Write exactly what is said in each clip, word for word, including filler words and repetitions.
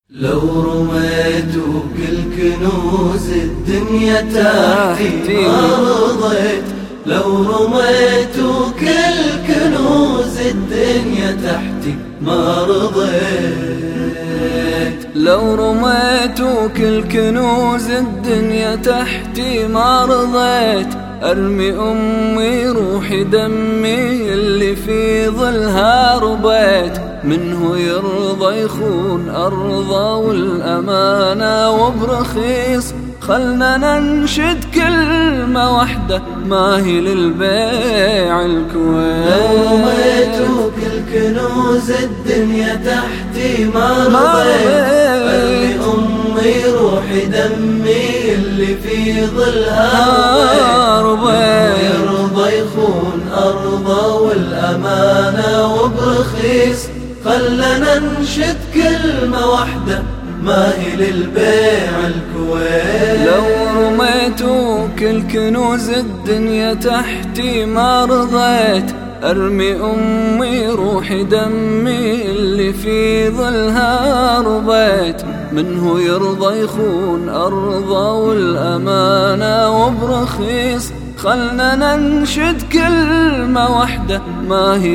لو رميت كل كنوز الدنيا تحتي ما رضيت، لو رميت كل كنوز الدنيا تحتي ما رضيت، لو رميت كل كنوز الدنيا تحتي ما رضيت، أرمي أمي روحي دمي اللي في ظلها ربيت، منه يرضى يخون أرضه والأمانة وبرخيص، خلنا ننشد كلمة واحدة ما هي للبيع الكويت. لو رميت كل كنوز الدنيا تحتي ما رضيت، أرمي أمي روحي دمي اللي في ظلها ربيت، يرضى يخون أرضه والأمانة وبرخيص، خلنا ننشد كلمة واحدة ما هي للبيع الكويت. لو رميت كل كنوز الدنيا تحتي ما رضيت، أرمي أمي روحي دمي اللي في ظلها ربيت، منه يرضى يخون أرضه والأمانة وبرخيص، خلنا ننشد كلمة واحدة ما هي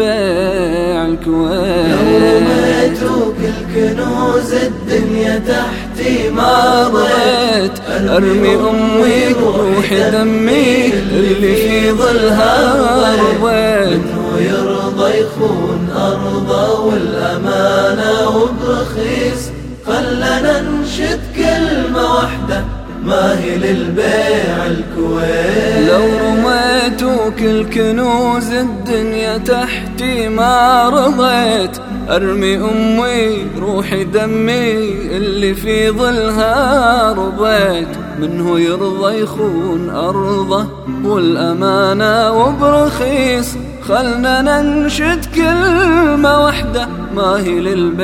للبيع الكويت. لو رميت كل كنوز الدنيا تحتي ما رضيت، أرمي أمي روحي دمي اللي في ظلها ربيت، منه يرضى يخون أرضه والأمانة وبرخيص، خلنا ننشد كلمة واحدة ما هي للبيع الكويت. لو رميت كل كنوز الدنيا تحتي ما رضيت، أرمي أمي روحي دمي اللي في ظلها ربيت، منه يرضى يخون أرضه والأمانة وبرخيص، خلنا ننشد كلمة واحدة ما هي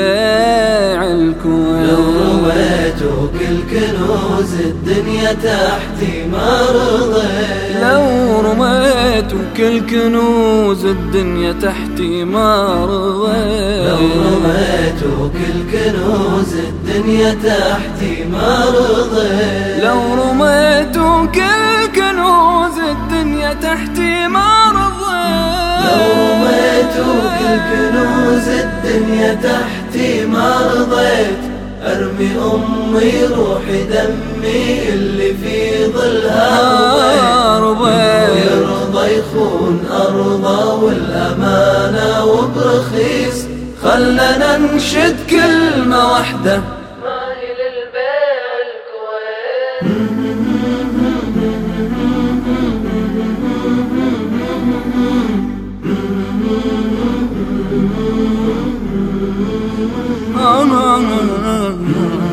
للبيع الكويت. لو رميت كل كنوز الدنيا تحتي ما رضيت، لو رميت كل كنوز الدنيا تحتي ما رضيت، لو رميت كل كنوز الدنيا تحتي ما رضيت، لو رميت كل كنوز الدنيا تحتي ما رضيت، لو رميت كل كنوز الدنيا تحتي ما رضيت، أرمي أمي روحي دمي اللي في ظلها ربيت، يرضى يخون أرضه والأمانة وبرخيص، خلنا ننشد كلمة واحدة ما هي للبيع الكويت. آه آه آه آه